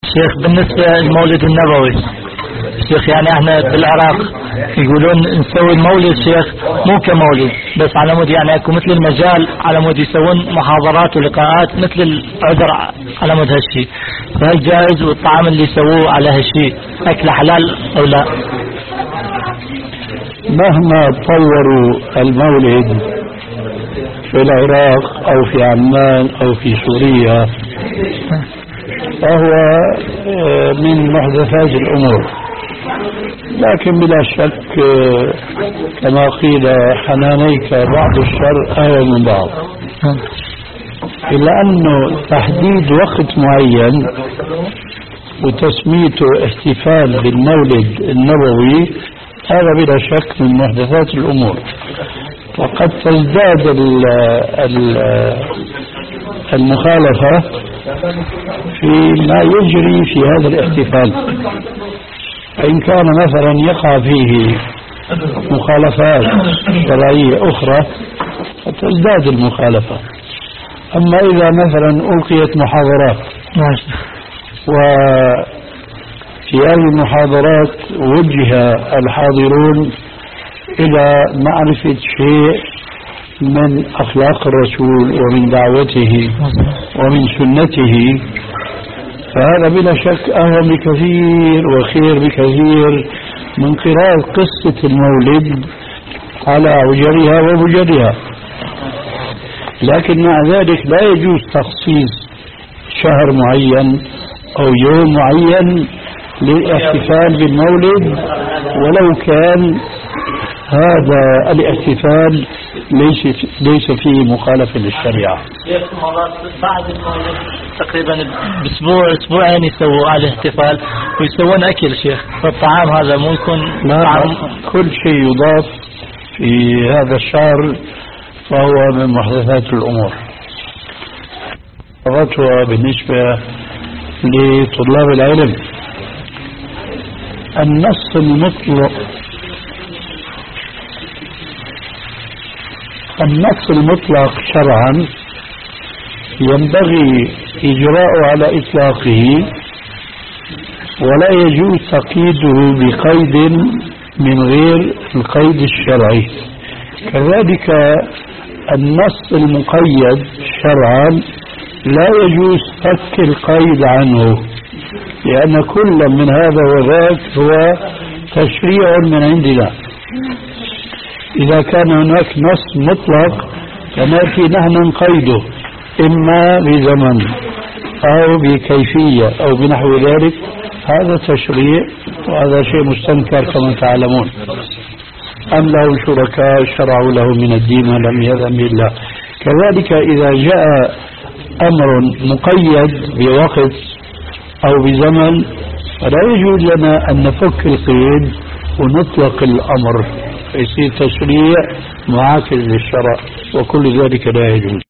شيخ بالنسبة للمولد النبوي، شيخ يعني احنا بالعراق يقولون نسوي المولد شيخ مو كمولد بس على مود يعني اكو مثل المجال على مود يسوون محاضرات ولقاءات مثل العذر على مود هالشيء، فهل جائز والطعام اللي يسووه على هالشيء اكله حلال او لا؟ مهما طوروا المولد في العراق أو في عمان أو في سوريا فهو من محدثات الأمور، لكن بلا شك كما قيل حنانيك بعض الشر أهون من بعض، إلا أنه تحديد وقت معين وتسميته احتفال بالمولد النبوي هذا بلا شك من محدثات الأمور، وقد تزداد المخالفة فيما يجري في هذا الاحتفال، فإن كان مثلا يقع فيه مخالفات شرعية أخرى فتزداد المخالفة. أما إذا مثلا ألقيت محاضرات وفي هذه المحاضرات وجه الحاضرون إلى معرفة شيء من أخلاق الرسول ومن دعوته ومن سنته فهذا بلا شك أهون بكثير وخير بكثير من قراءة قصة المولد على عجرها وبجرها. لكن مع ذلك لا يجوز تخصيص شهر معين أو يوم معين للاحتفال بالمولد ولو كان هذا الاحتفال ليس فيه مخالفة للشريعة. بعد المولد تقريبا باسبوع اسبوعين يسووا على الاحتفال ويسوون اكل شيخ، فالطعام هذا مو يكون طعام كل شيء يضاف في هذا الشهر فهو من محدثات الامور. الفتوى بالنسبة لطلاب العلم النص المطلق شرعا ينبغي إجراءه على إطلاقه ولا يجوز تقييده بقيد من غير القيد الشرعي. كذلك النص المقيد شرعا لا يجوز فك القيد عنه، لأن كل من هذا وذاك هو تشريع من عندنا. إذا كان هناك نص مطلق فنأتي نحن نقيده إما بزمن أو بكيفية أو بنحو ذلك، هذا تشريع وهذا شيء مستنكر كما تعلمون. أم لهم شركاء شرعوا له من الدين ما لم يأذن به الله. كذلك إذا جاء أمر مقيد بوقت أو بزمن فلا يجوز لنا أن نفك القيد ونطلق الأمر فيصير تشريع معاكس للشرع، وكل ذلك لا يجوز.